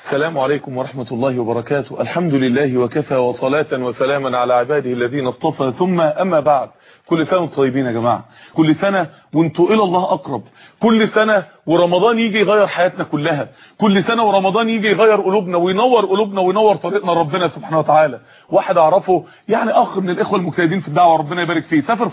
السلام عليكم ورحمة الله وبركاته. الحمد لله وكفى وصلاة وسلاما على عباده الذين اصطفى، ثم أما بعد. كل سنة وانتم طيبين يا جماعة، كل سنة وانتوا إلى الله أقرب، كل سنة ورمضان يجي يغير حياتنا كلها، كل سنة ورمضان يجي يغير قلوبنا وينور قلوبنا وينور طريقنا ربنا سبحانه وتعالى. واحد أعرفه يعني أخ من الإخوة المجتهدين في الدعوة ربنا يبارك فيه، سافر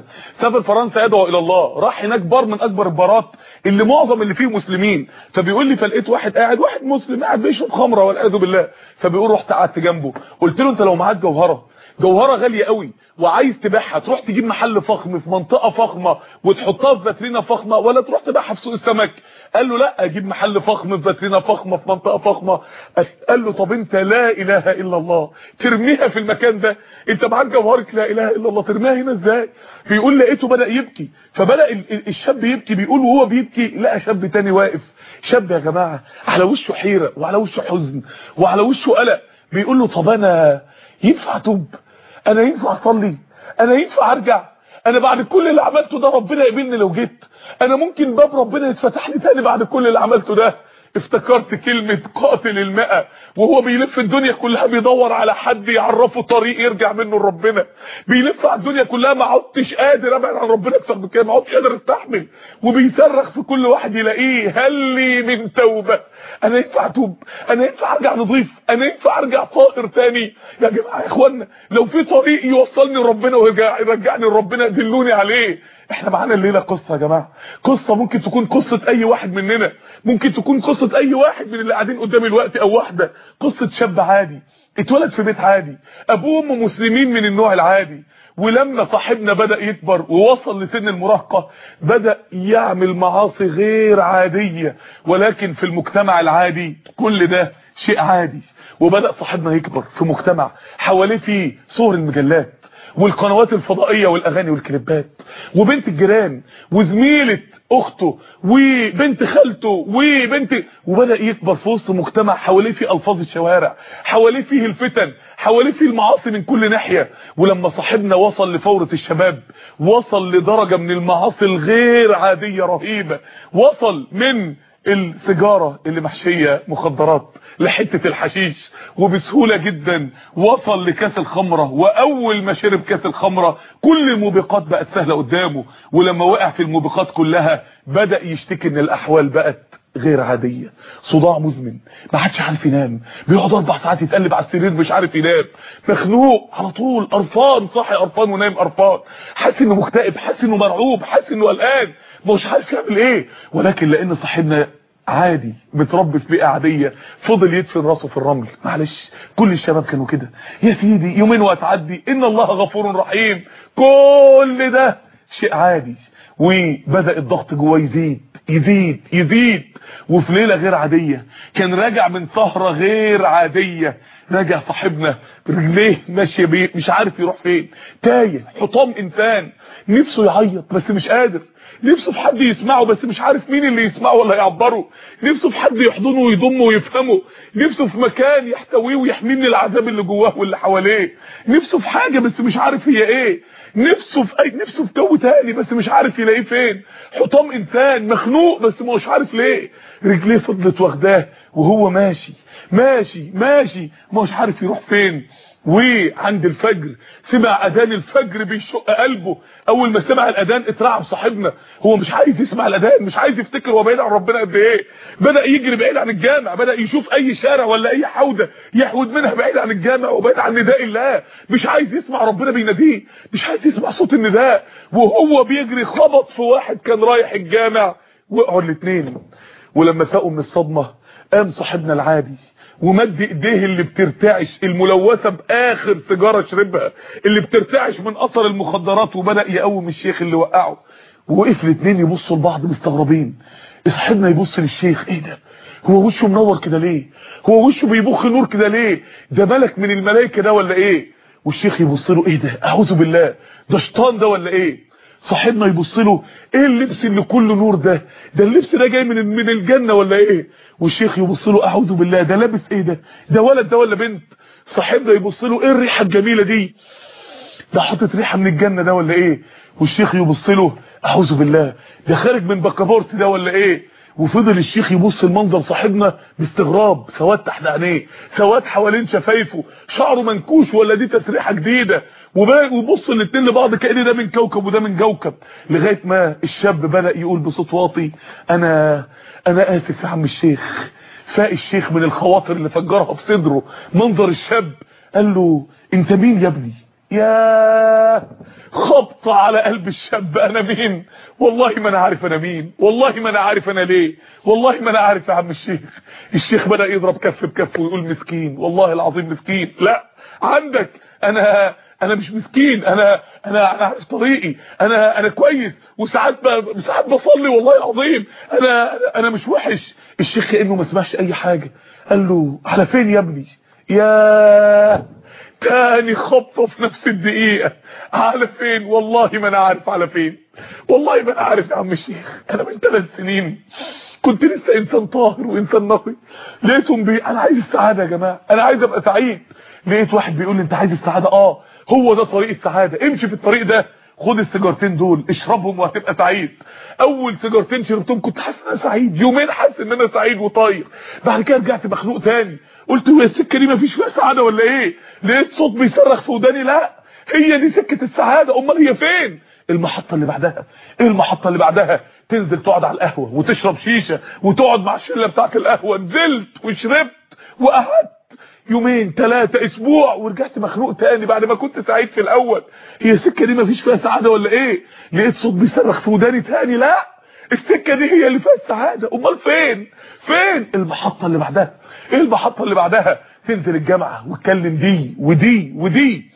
فرنسا يدعو إلى الله، راح هناك بار من أكبر البارات اللي معظم اللي فيه مسلمين، فبيقول لي فلقيت واحد قاعد، واحد مسلم قاعد بيشرب خمره والعياذ بالله، فبيقول رحت قعدت جنبه، قلت له انت لو معاك جوهره غاليه قوي وعايز تبيعها، تروح تجيب محل فخم في منطقه فخمه وتحطها في فاترينا فخمه، ولا تروح تبيعها في سوق السمك؟ قال له لا، اجيب محل فخم في فاترينا فخمه في منطقه فخمه. قال له طب انت لا اله الا الله ترميها في المكان ده؟ انت معاك جوهره لا اله الا الله ترميها هنا ازاي؟ بيقول لقيته بدا يبكي، فبدا الشاب يبكي، بيقول وهو بيبكي لقى شاب تاني واقف، شاب يا جماعه على وشه حيره وعلى وشه حزن وعلى وشه قلق، بيقول له طب انا ينفع اتوب؟ انا ينفع اصلي؟ انا ينفع ارجع؟ انا بعد كل اللي عملته ده ربنا يقبلني لو جيت؟ انا ممكن باب ربنا يتفتح لي تاني بعد كل اللي عملته ده؟ افتكرت كلمة قاتل المئة وهو بيلف الدنيا كلها بيدور على حد يعرفه طريق يرجع منه لربنا، بيلف على الدنيا كلها، ما عدتش قادر ابعد عن ربنا اكتر من كده، ما عدتش قادر استحمل، وبيصرخ في كل واحد يلاقيه هل لي من توبة؟ انا ينفع اتوب؟ انا ينفع ارجع نظيف؟ انا ينفع ارجع طاهر تاني؟ يا جماعه يا اخوانا، لو في طريق يوصلني لربنا ويرجعني لربنا دلوني عليه. احنا معانا الليله قصه يا جماعه، قصه ممكن تكون قصه اي واحد مننا، ممكن تكون قصه اي واحد من اللي قاعدين قدامي الوقت، او واحده قصه شاب عادي اتولد في بيت عادي، ابوه وامه مسلمين من النوع العادي، ولما صاحبنا بدأ يكبر ووصل لسن المراهقة بدأ يعمل معاصي غير عادية، ولكن في المجتمع العادي كل ده شيء عادي. وبدأ صاحبنا يكبر في مجتمع حواليه فيه صور المجلات والقنوات الفضائية والاغاني والكليبات، وبنت الجيران وزميلة اخته وبنت خالته وبدأ يكبر في وسط مجتمع حواليه فيه الفاظ الشوارع، حواليه فيه الفتن، حواليه فيه المعاصي من كل ناحية. ولما صاحبنا وصل لفورة الشباب، وصل لدرجة من المعاصي الغير عادية رهيبة، وصل من السيجارة اللي محشية مخدرات لحتة الحشيش، وبسهولة جدا وصل لكاس الخمرة، واول ما شرب كاس الخمرة كل الموبقات بقت سهلة قدامه، ولما وقع في الموبقات كلها بدأ يشتكي ان الاحوال بقت غير عادية، صداع مزمن، ما حدش عارف ينام، بيقعد 4 ساعات يتقلب على السرير مش عارف ينام، مخنوق على طول، قرفان، صاحي قرفان ونايم قرفان، حاسس انه مكتئب، حاسس انه مرعوب، حاسس انه قلقان، مش عارف يعمل ايه. ولكن لان صاحبنا عادي متربي في بيئه عاديه فضل يدفن راسه في الرمل. معلش كل الشباب كانوا كده يا سيدي، يومين وهتعدي، ان الله غفور رحيم، كل ده شيء عادي. وبدأ الضغط جواه يزيد، وفي ليله غير عاديه كان راجع من سهره غير عاديه، راجع صاحبنا برجليه ماشيه بيه مش عارف يروح فين، تايه حطام انسان، نفسه يعيط بس مش قادر، نفسه في حد يسمعه بس مش عارف مين اللي يسمعه ولا يعبره، نفسه في حد يحضنه ويضمه ويفهمه، نفسه في مكان يحتويه ويحميه من العذاب اللي جواه واللي حواليه، نفسه في حاجه بس مش عارف هي ايه، نفسه في جو تاني بس مش عارف يلاقيه فين، حطام انسان مخنوق بس مش عارف ليه، رجليه فضلت واخداه وهو ماشي مش عارف يروح فين. وعند الفجر سمع اذان الفجر بيشق قلبه، اول ما سمع الاذان اترعب صاحبنا، هو مش عايز يسمع الاذان، مش عايز يفتكر هو بعيد عن ربنا قد ايه، بدا يجري بعيد عن الجامع، بدا يشوف اي شارع ولا اي حوضه يحود منها بعيد عن الجامع وبعيد عن نداء الله، مش عايز يسمع ربنا بيناديه، مش عايز يسمع صوت النداء، وهو بيجري خبط في واحد كان رايح الجامع، وقعوا الاثنين. ولما فاقوا من الصدمه قام صاحبنا العادي ومد ايديه اللي بترتعش الملوثه باخر سيجاره شربها، اللي بترتعش من اثر المخدرات، وبدا يقوم الشيخ اللي وقعه. ووقف الاثنين يبصوا لبعض مستغربين، صاحبنا يبص للشيخ، ايه ده؟ هو وشه منور كده ليه؟ هو وشه بيبخ نور كده ليه؟ ده ملك من الملائكه ده ولا ايه؟ والشيخ يبص له، ايه ده؟ اعوذ بالله، ده شيطان ده ولا ايه؟ صاحبنا يبص له، ايه اللبس اللي كله نور ده؟ ده اللبس ده جاي من الجنه ولا ايه؟ والشيخ يبص له، اعوذ بالله، ده لابس ايه ده؟ ده ولد ده ولا بنت؟ صاحبنا يبص له، ايه الريحه الجميله دي؟ ده حاطط ريحه من الجنه ده ولا ايه؟ والشيخ يبص له، اعوذ بالله، ده خارج من بكابورت ده ولا ايه؟ وفضل الشيخ يبص المنظر صاحبنا باستغراب، سواد تحت عينيه، سواد حوالين شفايفه، شعره منكوش ولا دي تسريحه جديده، ويبص الاتنين لبعض كأن ده من كوكب وده من كوكب، لغايه ما الشاب بدأ يقول بصوت واطي انا اسف يا عم الشيخ. فاق الشيخ من الخواطر اللي فجرها في صدره منظر الشاب، قال له انت مين يا ابني؟ يا خبطة على قلب الشاب. انا مين؟ والله ما انا عارف انا مين، والله ما انا عارف انا ليه، والله ما انا عارف يا عم الشيخ. الشيخ بدأ يضرب كف بكف ويقول مسكين، والله العظيم مسكين. لا عندك، انا مش مسكين، انا عارف طريقي، انا كويس، وساعات بصلي والله العظيم، انا مش وحش. الشيخ كأنه ما سمعش اي حاجة، قال له على فين يا ابني؟ يا تاني خبطة في نفس الدقيقة. على فين؟ والله ما انا عارف على فين، والله ما انا عارف يا عم الشيخ. انا من 3 سنين كنت لسه انسان طاهر وانسان نقي، لقيتهم انا عايز السعادة يا جماعة، انا عايز ابقى سعيد. لقيت واحد بيقول لي انت عايز السعادة؟ هو ده طريق السعادة، امشي في الطريق ده، خد السيجارتين دول اشربهم وهتبقى سعيد. اول سيجارتين شربتهم كنت حاسس ان انا سعيد، يومين حاسس ان انا سعيد وطاير، بعد كده رجعت مخنوق تاني، قلت هو السكه دي مفيش فيها سعاده ولا ايه؟ لقيت صوت بيصرخ في وداني، لا هي دي سكه السعاده. امال هي فين؟ المحطه اللي بعدها. ايه المحطه اللي بعدها؟ تنزل تقعد على القهوه وتشرب شيشه وتقعد مع الشله بتاعت القهوه. نزلت وشربت وقعدت يومين 3 اسبوع ورجعت مخنوق تاني بعد ما كنت سعيد في الاول. هي السكه دي مفيش فيها سعاده ولا ايه؟ لقيت صوت بيصرخ في وداني تاني، لا السكه دي هي اللي فيها السعاده. امال فين المحطه اللي بعدها؟ ايه المحطه اللي بعدها؟ تنزل الجامعه وتكلم دي ودي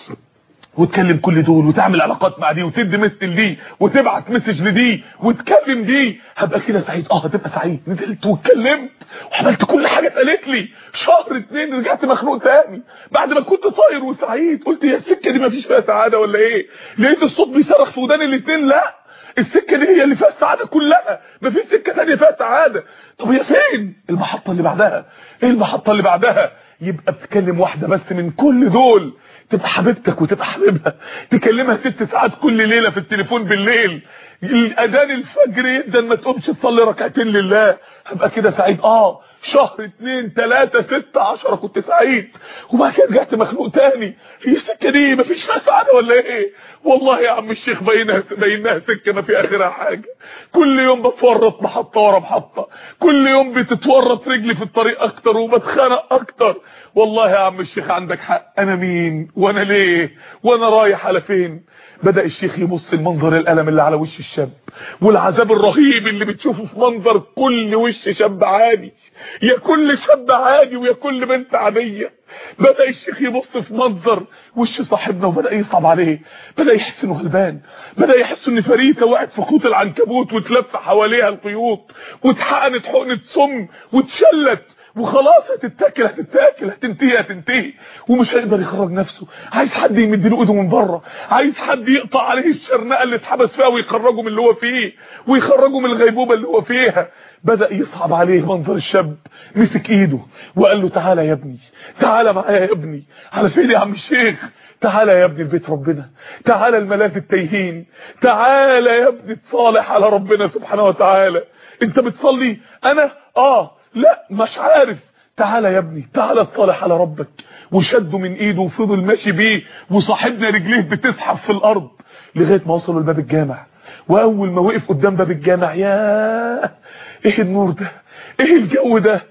وتكلم كل دول وتعمل علاقات مع دي وتدي مثل دي وتبعت مسج لدي وتكلم دي، هبقى كده سعيد. هتبقى سعيد. نزلت واتكلمت وعملت كل حاجه اتقالت لي. شهر 2 رجعت مخنوق تاني بعد ما كنت طاير وسعيد. قلت يا السكه دي مفيش فيها سعاده ولا ايه؟ لقيت الصوت بيصرخ في وداني الاتنين، لا السكه دي هي اللي فيها السعاده كلها، مفيش سكه ثانيه فيها سعاده. طب هي فين المحطه اللي بعدها؟ ايه المحطه اللي بعدها؟ يبقى بتكلم واحده بس من كل دول، تبقى حبيبتك وتبقى حبيبها، تكلمها 6 ساعات كل ليله في التليفون بالليل، الاذان الفجر يبدا ما تقومش تصلي ركعتين لله، هبقى كده سعيد. شهر 2 3 6 10 كنت سعيد، وبعد كده رجعت مخنوق تاني. هي السكه دي مفيش فيها سعاده ولا ايه؟ والله يا عم الشيخ بينها سكه ما في اخرها حاجه. كل يوم بتورط محطه ورا محطه، كل يوم بتتورط رجلي في الطريق اكتر وبتخانق اكتر. والله يا عم الشيخ عندك حق، انا مين وانا ليه وانا رايح على فين؟ بدأ الشيخ يبص المنظر الألم اللي على وش الشاب والعذاب الرهيب اللي بتشوفه في منظر كل وش شاب عادي، يا كل شاب عادي ويا كل بنت عادية. بدأ الشيخ يبص في منظر وش صاحبنا وبدأ يصعب عليه، بدأ يحس انه غلبان، بدأ يحس ان فريسة وقعت في خيوط العنكبوت وتلف حواليها الخيوط واتحقنت حقنة سم واتشلت وخلاص هتتاكل هتنتهي ومش هيقدر يخرج نفسه. عايز حد يمد له ايده من بره، عايز حد يقطع عليه الشرنقه اللي اتحبس فيها ويخرجه من اللي هو فيه ويخرجه من الغيبوبه اللي هو فيها. بدأ يصعب عليه منظر الشاب، مسك ايده وقال له تعالى يا ابني، تعالى معايا يا ابني. على فين يا عم الشيخ؟ تعالى يا ابني لبيت ربنا، تعالى الملاذ التايهين، تعالى يا ابني تصالح على ربنا سبحانه وتعالى. انت بتصلي؟ انا لا مش عارف. تعالى يا ابني، تعالى تصالح على ربك. وشده من ايده وفضل ماشي بيه وصاحبنا رجليه بتزحف في الارض لغايه ما وصلوا لباب الجامع. واول ما وقف قدام باب الجامع، يا ايه النور ده، ايه الجو ده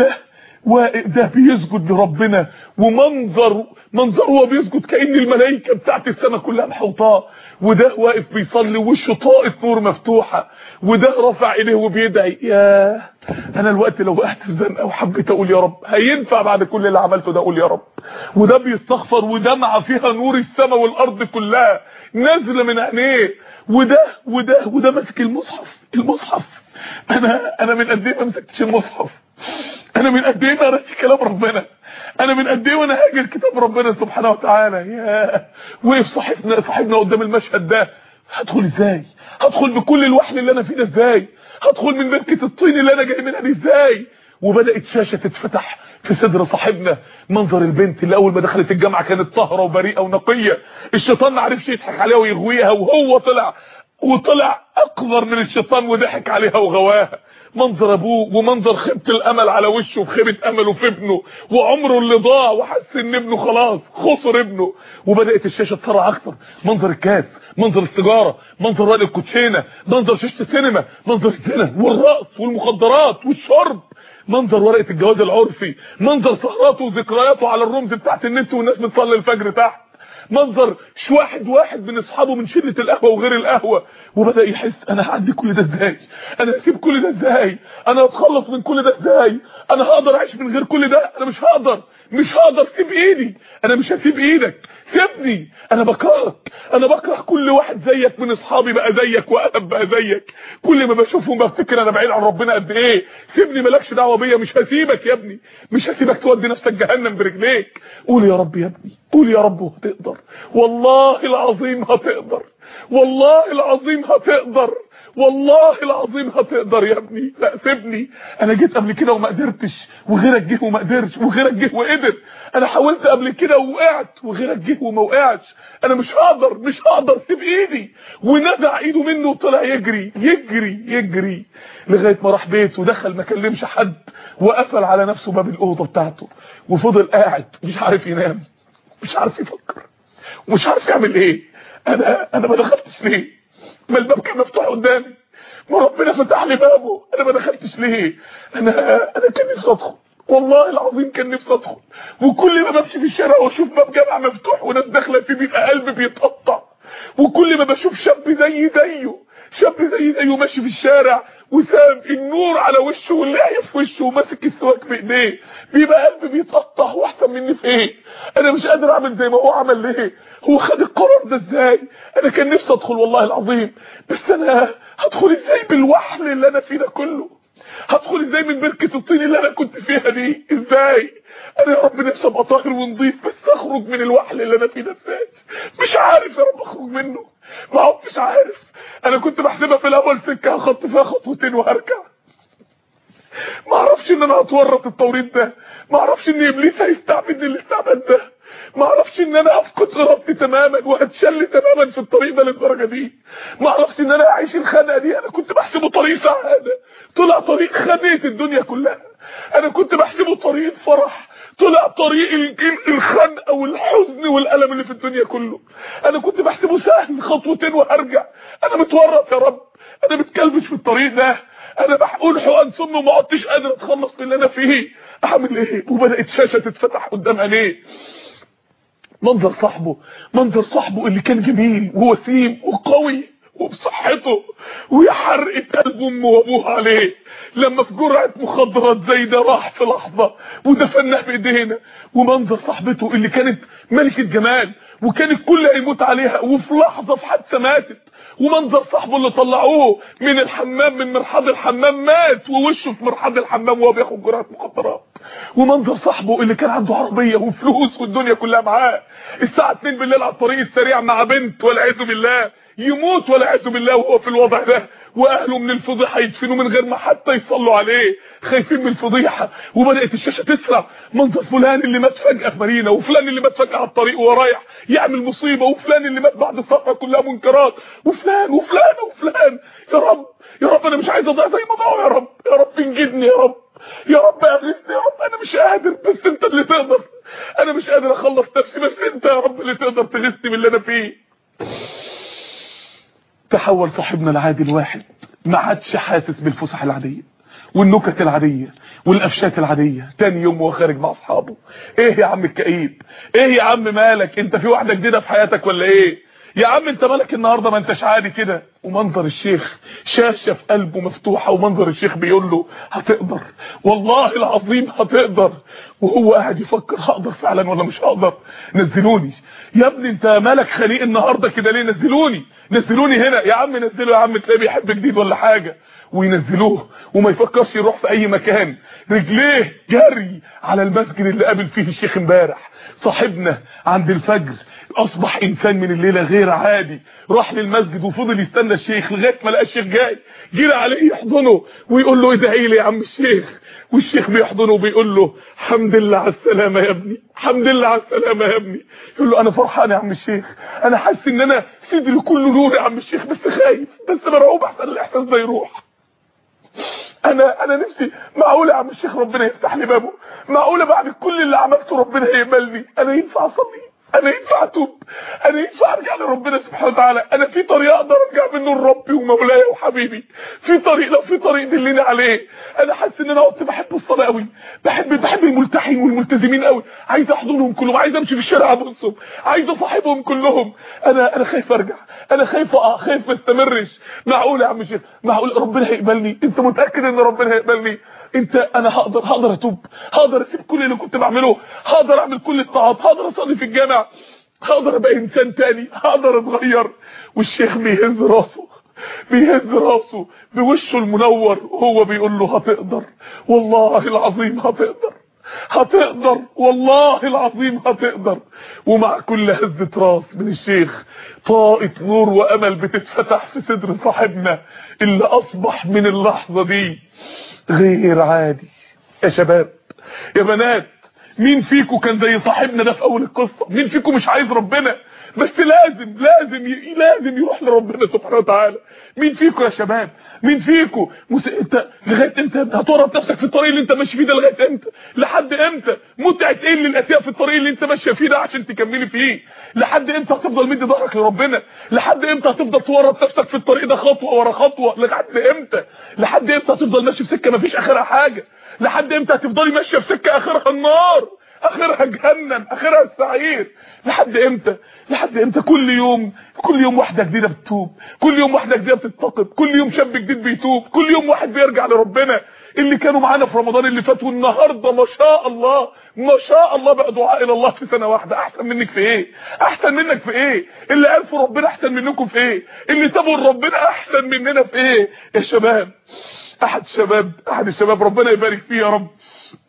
واقف ده بيسجد لربنا، ومنظر هو بيسجد كأن الملائكه بتاعت السماء كلها محوطاه، وده واقف بيصلي وشه طاقه نور مفتوحه، وده رافع ايديه وبيدعي. يا انا الوقت لو وقعت في زنقه وحبيت اقول يا رب هينفع بعد كل اللي عملته ده اقول يا رب؟ وده بيستغفر ودمعه فيها نور السماء والارض كلها نازله من عينيه، وده ماسك المصحف. انا من قد ايه ما مسكتش المصحف، انا من قد ايه ما قريتش كلام ربنا، انا من قد ايه وانا هاجر كتاب ربنا سبحانه وتعالى. يا وقف صاحبنا قدام المشهد ده. هدخل ازاي؟ هدخل بكل الوحل اللي انا فيه ده ازاي؟ هدخل من بركه الطين اللي انا جاي منها دي ازاي؟ وبدات شاشه تتفتح في صدر صاحبنا. منظر البنت اللي اول ما دخلت الجامعه كانت طاهره وبريئه ونقيه، الشيطان ما عرفش يضحك عليها ويغويها، وهو طلع اقذر من الشيطان وضحك عليها وغواها. منظر ابوه ومنظر خيبه الامل على وشه وخيبه امله في ابنه وعمره اللي ضاع، وحس ان ابنه خلاص خسر ابنه. وبدات الشاشه تسرع اكتر، منظر الكاس، منظر السيجاره، منظر ورق الكوتشينه، منظر شاشه السينما، منظر الزنا والرقص والمخدرات والشرب، منظر ورقه الجواز العرفي، منظر سهراته وذكرياته على الرمز بتاعت النت والناس بتصلي الفجر تحت، منظر واحد من اصحابه من شله القهوه وغير القهوه. وبدا يحس انا هعدي كل ده ازاي؟ انا هسيب كل ده ازاي؟ انا هتخلص من كل ده ازاي؟ انا هقدر اعيش من غير كل ده؟ انا مش هقدر سيب ايدي، انا مش هسيب ايدك، سيبني، انا بكرهك، انا بكره كل واحد زيك من اصحابي بقى زيك وقلب بقى زيك، كل ما بشوفهم بفتكر انا بعيد عن ربنا قد ايه. سيبني، مالكش دعوه بيا، مش هسيبك يا ابني، مش هسيبك تودي نفسك جهنم برجليك. قول يا رب يا ابني، قول يا رب وهتقدر، والله العظيم هتقدر، والله العظيم هتقدر، والله العظيم هتقدر يا ابني. لا سيبني، انا جيت قبل كده وما قدرتش، وغيرك جه وما قدرش، وغيرك جه وقدر. انا حاولت قبل كده ووقعت، وغيرك جه وما وقعش. انا مش هقدر، سيب ايدي. ونزع ايده منه وطلع يجري يجري يجري لغايه ما راح بيته ودخل، ما كلمش حد، وقفل على نفسه باب الاوضه بتاعته، وفضل قاعد مش عارف ينام، مش عارف يفكر، ومش عارف يعمل ايه. انا ما دخلتش ليه؟ ما الباب كان مفتوح قدامي، ما ربنا فتح لي بابه، انا ما دخلتش ليه؟ انا كان نفسي ادخل، والله العظيم كان نفسي ادخل. وكل ما بمشي في الشارع واشوف باب جامع مفتوح وناس داخله فيه بيبقى قلبي بيتقطع. وكل ما بشوف شاب زيه ماشي في الشارع وساب النور على وشه واللعيه في وشه وماسك السواك بايديه، بيبقى قلبي بيتقطع. واحسن مني في ايه؟ انا مش قادر اعمل زي ما هو عمل. ليه؟ هو خد القرار ده ازاي؟ انا كان نفسي ادخل والله العظيم، بس انا هدخل ازاي بالوحل اللي انا فيه ده كله؟ هدخل ازاي من بركه الطين اللي انا كنت فيها دي؟ ازاي؟ انا يا رب نفسي ابقى طاهر ونضيف، بس اخرج من الوحل اللي انا فيه ده ازاي؟ مش عارف يا رب اخرج منه، ما عدتش عارف. انا كنت بحسبها في الاول سكه هخط فيها خطوتين وهرجع، ما اعرفش ان انا هتورط التوريط ده، ما اعرفش ان ابليس هيستعبدني الاستعباد ده، ما اعرفش ان انا هفقد ارادتي تماما وهتشل تماما في الطريق ده للدرجه دي، ما اعرفش ان انا اعيش الخنقه دي. انا كنت بحسبه طريق سعاده، طلع طريق خنقه الدنيا كلها. انا كنت بحسبه طريق فرح، طلع طريق الخنقه والحزن والالم اللي في الدنيا كله. انا كنت بحسبه سهل، خطوتين وهرجع. انا متورط يا رب، انا متكلبش في الطريق ده، انا بحقول حقن سم وما عدتش قادر اتخلص من اللي انا فيه. اعمل ايه؟ وبدات شاشه تتفتح قدام عينيه، منظر صاحبه اللي كان جميل ووسيم وقوي وبصحته، ويا حرقة قلب امه وابوه عليه لما في جرعة مخدرات زي ده راح في لحظة ودفناه بايدينا. ومنظر صاحبته اللي كانت ملكة جمال وكان الكل هيموت عليها وفي لحظة في حادثة ماتت. ومنظر صاحبه اللي طلعوه من الحمام، من مرحاض الحمام، مات ووشه في مرحاض الحمام وهو بياخد جرعة مخدرات. ومنظر صاحبه اللي كان عنده عربية وفلوس والدنيا كلها معاه، الساعة 2 بالليل على الطريق السريع مع بنت والعياذ بالله، يموت والعياذ بالله وهو في الوضع ده، واهله من الفضيحه يدفنوا من غير ما حتى يصلوا عليه، خايفين من الفضيحه. وبدات الشاشه تسرع، منظر فلان اللي مات فجاه في مارينا، وفلان اللي مات فجاه على الطريق وهو رايح يعمل مصيبه، وفلان اللي مات بعد الصفقه كلها منكرات، وفلان وفلان وفلان. يا رب يا رب انا مش عايز اضيع زي ما ضاعوا، يا رب يا رب انجدني، يا رب يا رب اغثني، يا رب انا مش قادر بس انت اللي تقدر، انا مش قادر اخلص نفسي بس انت يا رب اللي تقدر تغثني من اللي انا فيه. تحول صاحبنا العادي الواحد، ما عادش حاسس بالفسح العاديه والنكت العاديه والقفشات العاديه. تاني يوم وهو خارج مع اصحابه، ايه يا عم الكئيب؟ ايه يا عم مالك؟ انت في واحده جديده في حياتك ولا ايه؟ يا عم انت مالك النهارده؟ ما انتش عادي كده. ومنظر الشيخ، شاشه في قلبه مفتوحه، ومنظر الشيخ بيقول له هتقدر، والله العظيم هتقدر. وهو قاعد يفكر هقدر فعلا ولا مش هقدر؟ نزلوني يا ابني، انت مالك خليق النهارده كده ليه؟ نزلوني هنا يا عم، نزلوا يا عم، تلاقيه بيحب جديد ولا حاجه. وينزلوه وما يفكرش يروح في اي مكان، رجليه جري على المسجد اللي قابل فيه الشيخ امبارح. صاحبنا عند الفجر اصبح انسان من الليله غير عادي، راح للمسجد وفضل يستنى الشيخ لغايه ما لقى الشيخ جاي، جري عليه يحضنه ويقول له ادعي لي يا عم الشيخ. والشيخ بيحضنه وبيقول له الحمد لله على السلامه يا ابني، الحمد لله على السلامه يا ابني. يقول له انا فرحان يا عم الشيخ، انا حاسس ان انا صدري كله نور يا عم الشيخ، بس خايف، بس مرعوب احسن الاحساس ده يروح. انا نفسي معقوله يا عم الشيخ ربنا يفتح لي بابه؟ معقوله بعد كل اللي عملته ربنا يقبلني؟ انا ينفع اصلي؟ انا ينفع اتوب؟ انا ينفع ارجع لربنا سبحانه وتعالى؟ انا في طريق اقدر ارجع منه لربي ومولاي وحبيبي؟ في طريق، لو في طريق دلني عليه. انا حاسس ان انا كنت بحب الصلاه قوي، بحب الملتحين والملتزمين قوي، عايز احضنهم كلهم، عايز امشي في الشارع ابصهم، عايز اصاحبهم كلهم. انا خايف ارجع، انا خايف اقع، خايف ما استمرش. معقول يا عم الشيخ؟ معقول ربنا هيقبلني؟ انت متاكد ان ربنا هيقبلني؟ انا هقدر اتوب؟ هقدر اسيب كل اللي كنت بعمله؟ هقدر اعمل كل الطاعات؟ هقدر اصلي في الجامع؟ هقدر ابقى انسان تاني؟ هقدر اتغير؟ والشيخ بيهز راسه بوشه المنور وهو بيقول له هتقدر، والله العظيم هتقدر والله العظيم هتقدر. ومع كل هزة راس من الشيخ طاقة نور وامل بتتفتح في صدر صاحبنا اللي اصبح من اللحظة دي غير عادي. يا شباب يا بنات، مين فيكم كان زي صاحبنا ده في اول القصة؟ مين فيكم مش عايز ربنا بس لازم يروح لربنا سبحانه وتعالى؟ مين فيكم يا شباب؟ مين فيكم انت لغايه امتى هتورط نفسك في الطريق اللي انت ماشي فيه ده؟ لغايه امتى؟ لحد امتى؟ متعه ايه اللي الاتيه في الطريق اللي انت ماشيه فيه ده عشان تكملي فيه؟ لحد امتى هتفضل مدي ظهرك لربنا؟ لحد امتى هتفضل تورط نفسك في الطريق ده خطوه ورا خطوه؟ لحد امتى هتفضل ماشي في سكه مفيش اخرها حاجه؟ لحد امتى هتفضلي ماشيه في سكه اخرها النار، اخرها جهنم، اخرها السعير؟ لحد امتى؟ كل يوم واحده جديده بتتوب، كل يوم واحده جديده بتتقب، كل يوم شاب جديد بيتوب، كل يوم واحد بيرجع لربنا. اللي كانوا معانا في رمضان اللي فات والنهارده ما شاء الله بقى دعاء الى الله في سنه واحده. احسن منك في ايه؟ احسن منك في ايه؟ اللي عرفوا ربنا احسن منكم في ايه؟ اللي تابوا ربنا احسن مننا في ايه؟ يا شباب، احد الشباب ربنا يبارك فيه يا رب،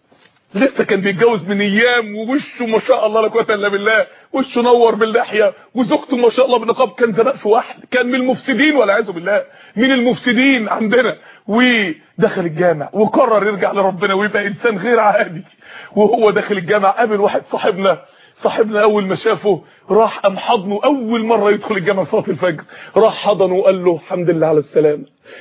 لسه كان بيتجوز من ايام ووشه ما شاء الله لا قوه الا بالله، وشه نور باللحيه وزوجته ما شاء الله بالنقاب. كان زمان في واحد كان من المفسدين والعياذ بالله، من المفسدين عندنا، ودخل الجامع وقرر يرجع لربنا ويبقى انسان غير عادي. وهو داخل الجامع قابل واحد صاحبنا اول ما شافه راح قام حضنه، اول مره يدخل الجامع صلاه الفجر راح حضنه وقال له الحمد لله على السلامه.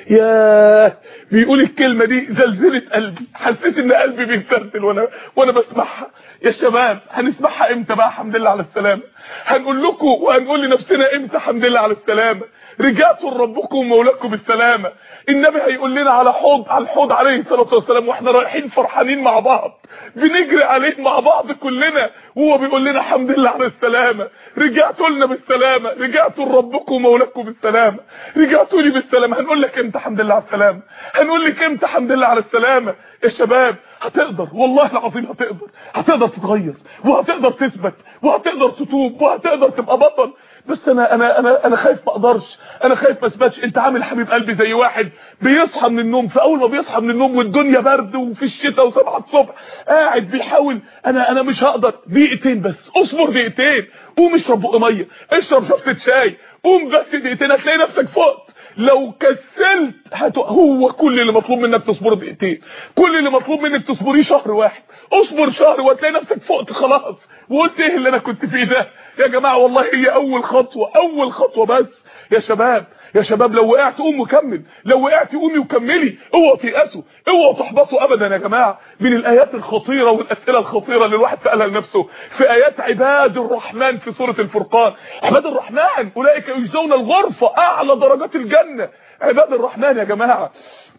ياه، بيقول الكلمه دي زلزلت قلبي، حسيت ان قلبي بيتفتل وانا بسمعها. يا شباب هنسمعها امتى بقى الحمد لله على السلامه؟ هنقول لكم وهنقول لنفسنا امتى الحمد لله على السلامه؟ رجعتوا لربكم ومولاكم بالسلامه. النبي هيقول لنا على الحوض عليه الصلاه والسلام واحنا رايحين فرحانين مع بعض بنجري عليه مع بعض كلنا، وهو بيقول لنا الحمد لله على السلامه. رجعتوا لنا بالسلامه، رجعتوا لربكم ومولاكم بالسلامه، رجعتوا لي بالسلامه. هنقول لك امتى الحمد لله على السلامه؟ هنقول لك امتى الحمد لله على السلامه؟ يا شباب هتقدر، والله العظيم هتقدر تتغير، وهتقدر تثبت، وهتقدر تتوب، وهتقدر تبقى بطل. بس انا خايف ما اقدرش، انا خايف ما اثبتش. انت عامل حبيب قلبي زي واحد بيصحى من النوم، فاول ما بيصحى من النوم والدنيا برد وفي الشتاء و7 الصبح قاعد بيحاول انا مش هقدر، دقيقتين بس، اصبر دقيقتين، قوم اشرب بق ميه، اشرب شفطه شاي، قوم بس دقيقتين هتلاقي نفسك فقت. لو كسلت هو كل اللي مطلوب منك تصبر دقيقتين، كل اللي مطلوب منك تصبريه شهر واحد، اصبر شهر وهتلاقي نفسك فقت خلاص وقلت ايه اللي انا كنت فيه ده؟ يا جماعه والله هي اول خطوه بس. يا شباب لو وقعت قوم وكمل، لو وقعت قومي وكملي، اوعوا تيأسوا، اوعوا تحبطوا ابدا. يا جماعه من الايات الخطيره والاسئله الخطيره اللي الواحد سالها لنفسه في ايات عباد الرحمن في سوره الفرقان. عباد الرحمن اولئك يجزون الغرفه، اعلى درجات الجنه. عباد الرحمن يا جماعه،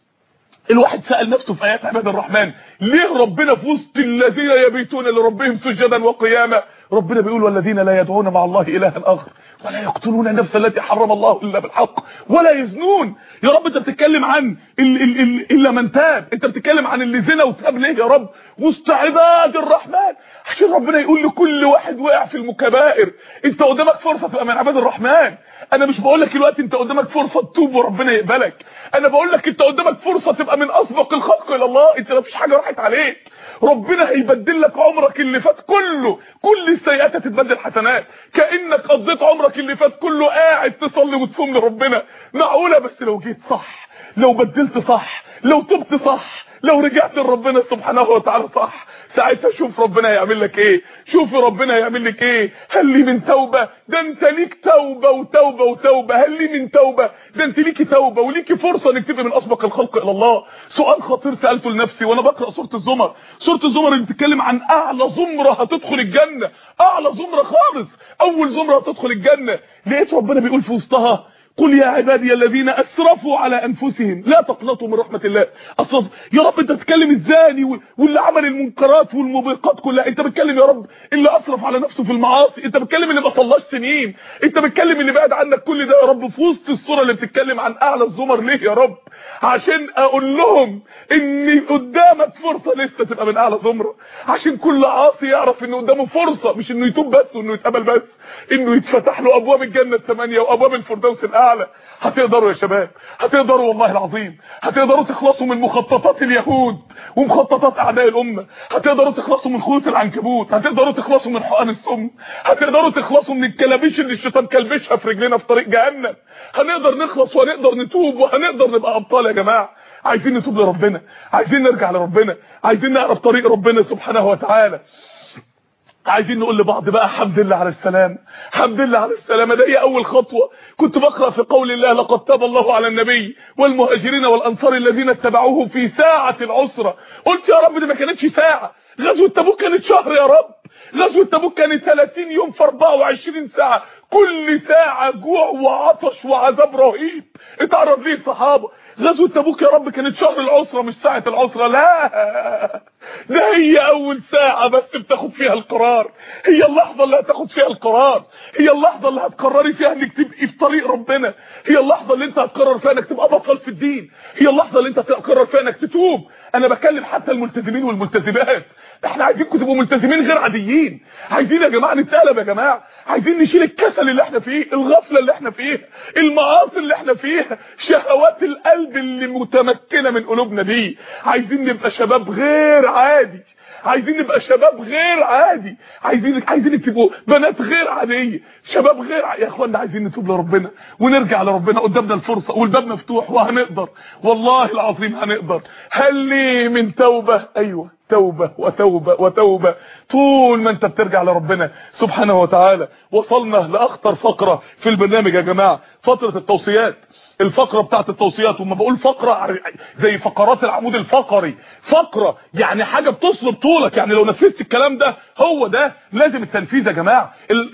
الواحد سأل نفسه في آيات عباد الرحمن ليه ربنا في وسط الذين يبيتون لربهم سجدا وقياما ربنا بيقول والذين لا يدعون مع الله إلها آخر ولا يقتلون النفس التي حرم الله إلا بالحق ولا يزنون. يا رب انت بتتكلم عن إلا من تاب، انت بتتكلم عن اللي زنا وتاب ليه يا رب وسط عباد الرحمن؟ عشان ربنا يقول لكل واحد وقع في المكبائر انت قدامك فرصة تبقى من عباد الرحمن. انا مش بقول لك دلوقتي انت قدامك فرصة تتوب وربنا يقبلك، انا بقول لك انت قدامك فرصة تبقى من اسبق الخلق الى الله. انت مفيش حاجة راحت عليك، ربنا هيبدل لك عمرك اللي فات كله، كل السيئات هتتبدل حسنات، كأنك قضيت عمرك اللي فات كله قاعد تصلي وتصوم لربنا. معقولة؟ بس لو جيت صح، لو بدلت صح، لو تبت صح، لو رجعت لربنا سبحانه وتعالى صح، ساعتها شوف ربنا هيعمل لك ايه. شوف ربنا هيعمل لك ايه. هل لي من توبه؟ ده انت ليك توبه وتوبه وتوبه. هل لي من توبه؟ ده انت ليكي توبه وليكي فرصه انك تبقي من اسبق الخلق الى الله. سؤال خطير سالته لنفسي وانا بقرا سوره الزمر. سوره الزمر اللي بتتكلم عن اعلى زمره هتدخل الجنه، اعلى زمره خالص، اول زمره هتدخل الجنه. لقيت ربنا بيقول في وسطها قل يا عبادي الذين اسرفوا على انفسهم لا تقنطوا من رحمه الله. اصلا يا رب انت بتتكلم الزاني واللي عمل المنكرات والموبقات كلها، انت بتتكلم يا رب اللي اسرف على نفسه في المعاصي، انت بتتكلم اللي ما صلاش سنين، انت بتتكلم اللي بعد عنك كل ده يا رب في وسط السوره اللي بتتكلم عن اعلى الزمر. ليه يا رب؟ عشان اقول لهم ان قدامك فرصه لسه تبقى من اعلى زمره، عشان كل عاصي يعرف ان قدامه فرصه، مش انه يتوب بس وانه يتقبل بس، انه يتفتح له ابواب الجنه الثمانيه وابواب الفردوس الاعلى. هتقدروا يا شباب، هتقدروا والله العظيم، هتقدروا تخلصوا من مخططات اليهود ومخططات اعداء الامه، هتقدروا تخلصوا من خيوط العنكبوت، هتقدروا تخلصوا من حقن السم، هتقدروا تخلصوا من الكلابيش اللي الشيطان كلبشها في رجلنا في طريق جهنم. هنقدر نخلص وهنقدر نتوب وهنقدر نبقى ابطال يا جماعه. عايزين نتوب لربنا، عايزين نرجع لربنا، عايزين نعرف طريق ربنا سبحانه وتعالى. عايزين نقول لبعض بقى الحمد لله على السلامه، الحمد لله على السلامه. ده هي اول خطوه. كنت بقرا في قول الله لقد تاب الله على النبي والمهاجرين والانصار الذين اتبعوه في ساعه العسره. قلت يا رب دي ما كانتش ساعه، غزوه تبوك كانت شهر يا رب، غزوه تبوك كانت 30 يوم في 24 ساعه، كل ساعه جوع وعطش وعذاب رهيب اتعرض ليه الصحابه. غزوه تبوك يا رب كانت شهر العسره مش ساعه العسره، لا ده هي اول ساعه بس بتاخد فيها القرار، هي اللحظه اللي هتاخد فيها القرار، هي اللحظه اللي هتقرري فيها انك تبقي في طريق ربنا، هي اللحظه اللي انت هتقرر فيها انك تبقى بطل في الدين، هي اللحظه اللي انت هتقرر فيها انك تتوب. انا بكلم حتى الملتزمين والملتزمات، احنا عايزينكم تبقوا ملتزمين غير عاديين، عايزين يا جماعه نتقلب يا جماعه، عايزين نشيل الكسل اللي احنا فيه، الغفله اللي احنا فيها، المعاصي اللي احنا فيها، شهوات القلب اللي متمكنه من قلوبنا دي. عايزين نبقى شباب غير عادي، عايزين نبقى شباب غير عادي، عايزين تبقوا بنات غير عاديه، شباب غير يا اخوانا عايزين نتوب لربنا ونرجع لربنا. قدامنا الفرصه والباب مفتوح وهنقدر، والله العظيم هنقدر. هل لي من توبه؟ ايوه توبه وتوبه وتوبه. طول ما انت بترجع لربنا سبحانه وتعالى. وصلنا لاخطر فقره في البرنامج يا جماعه، فتره التوصيات، الفقره بتاعت التوصيات. وما بقول فقره زي فقرات العمود الفقري، فقره يعني حاجه بتصلب طولك، يعني لو نفذت الكلام ده هو ده لازم التنفيذ يا جماعه.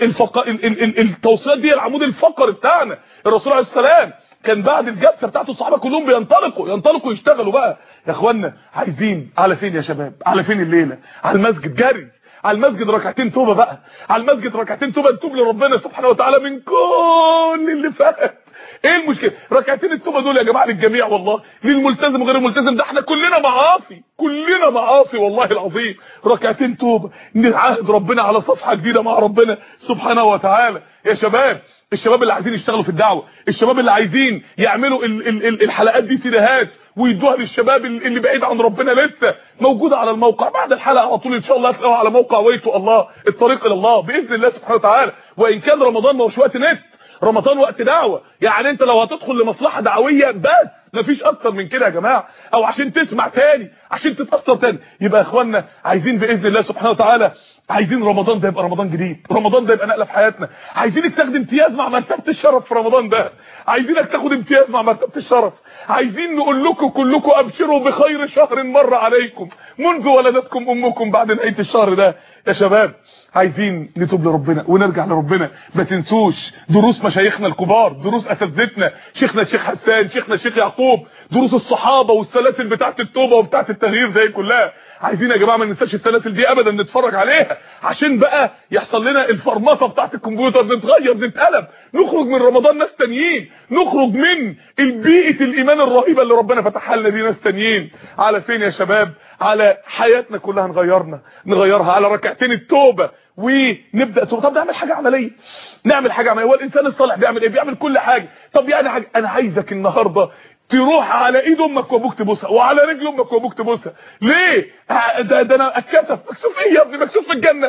التوصيات دي العمود الفقري بتاعنا. الرسول عليه السلام كان بعد الجلسه بتاعته الصحابه كلهم ينطلقوا يشتغلوا بقى. يا اخوانا عايزين على فين يا شباب؟ على فين الليله؟ على المسجد جري، على المسجد ركعتين توبه بقى، على المسجد ركعتين توبه نتوب لربنا سبحانه وتعالى من كل اللي فات. ايه المشكله؟ ركعتين التوبه دول يا جماعه للجميع والله، للملتزم وغير الملتزم، ده احنا كلنا معاصي، كلنا معاصي والله العظيم. ركعتين توبه نعاهد ربنا على صفحه جديده مع ربنا سبحانه وتعالى. يا شباب، الشباب اللي عايزين يشتغلوا في الدعوه، الشباب اللي عايزين يعملوا الحلقات دي سيديهات ويدوها للشباب اللي بعيد عن ربنا، لسه موجوده على الموقع بعد الحلقه على طول ان شاء الله هتلاقوها على موقع ويتو الله، الطريق الى الله باذن الله سبحانه وتعالى. وان كان رمضان ما هوش وقت نت، رمضان وقت دعوه، يعني انت لو هتدخل لمصلحه دعويه بس مفيش اكتر من كده يا جماعه، او عشان تسمع تاني، عشان تتاثر تاني. يبقى يا اخوانا عايزين باذن الله سبحانه وتعالى، عايزين رمضان ده يبقى رمضان جديد، رمضان ده يبقى نقله في حياتنا. عايزينك تاخد امتياز مع مرتبه الشرف في رمضان ده، عايزينك تاخد امتياز مع مرتبه الشرف. عايزين نقول لكم كلكم ابشروا بخير شهر مر عليكم منذ ولدتكم امكم بعد نهايه الشهر ده. يا شباب عايزين نتوب لربنا ونرجع لربنا. ما تنسوش دروس مشايخنا الكبار، دروس اساتذتنا، شيخنا الشيخ حسان، شيخنا الشيخ يعقوب، دروس الصحابه والسلاسل بتاعه التوبه وبتاعه التغيير دي كلها. عايزين يا جماعه ما ننساش السلاسل دي ابدا، نتفرج عليها عشان بقى يحصل لنا الفرمطه بتاعه الكمبيوتر، نتغير، نتقلب، نخرج من رمضان ناس تانيين، نخرج من البيئه الايمان الرهيبه اللي ربنا فتحها لنا دي ناس تانيين. على فين يا شباب؟ على حياتنا كلها نغيرها على ركعتين التوبه ونبدا توبه. طب نعمل حاجه عمليه، نعمل حاجه عمليه. هو الانسان الصالح بيعمل ايه؟ بيعمل كل حاجه. طب يعني حاجة. انا عايزك النهارده تروح على ايد امك وابوك تبوسها، وعلى رجل امك وابوك تبوسها. ليه؟ ده انا اتكسف، مكسوف ايه يا ابني؟ مكسوف في الجنه،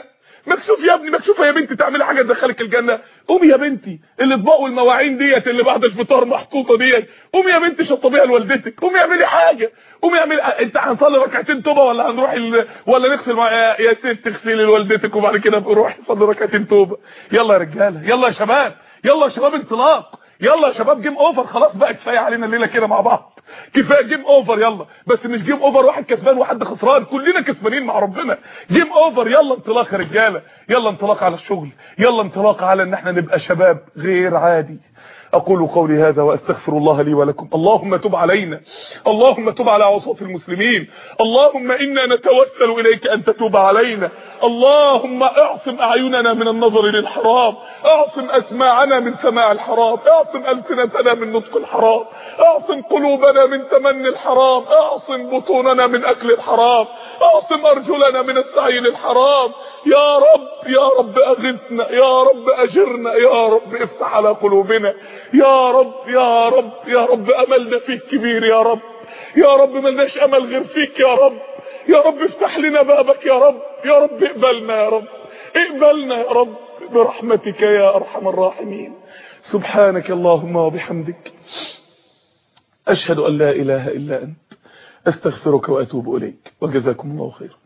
مكسوف يا ابني، مكسوفه يا بنتي تعملي حاجه تدخلك الجنه؟ قومي يا بنتي، الاطباق والمواعين ديت اللي بعد الفطار محطوطه ديت، قومي يا بنتي شطبيها لوالدتك، قومي اعملي حاجه، قومي اعملي. انت هنصلي ركعتين توبه ولا هنروح ولا نغسل يا ست تغسلي لوالدتك وبعد كده روحي صلي ركعتين توبه. يلا يا رجاله، يلا يا شباب، يلا يا شباب انطلاق، يلا يا شباب جيم اوفر، خلاص بقى كفايه علينا الليله كده مع بعض، كفايه جيم اوفر. يلا بس مش جيم اوفر واحد كسبان وحد خسران، كلنا كسبانين مع ربنا. جيم اوفر، يلا انطلاق يا رجاله، يلا انطلاق على الشغل، يلا انطلاق على ان احنا نبقى شباب غير عادي. اقول قولي هذا واستغفر الله لي ولكم. اللهم تب علينا، اللهم تب على عصاة المسلمين، اللهم انا نتوسل اليك ان تتوب علينا. اللهم اعصم اعيننا من النظر للحرام، اعصم اسماعنا من سماع الحرام، اعصم السنتنا من نطق الحرام، اعصم قلوبنا من تمني الحرام، اعصم بطوننا من اكل الحرام، اعصم ارجلنا من السعي للحرام. يا رب يا رب اغثنا، يا رب اجرنا، يا رب افتح على قلوبنا، يا رب يا رب يا رب املنا فيك كبير، يا رب يا رب ملناش امل غير فيك، يا رب يا رب افتح لنا بابك، يا رب يا رب اقبلنا، يا رب اقبلنا يا رب برحمتك يا ارحم الراحمين. سبحانك اللهم وبحمدك، اشهد ان لا اله الا انت، استغفرك واتوب اليك، وجزاكم الله خيرا.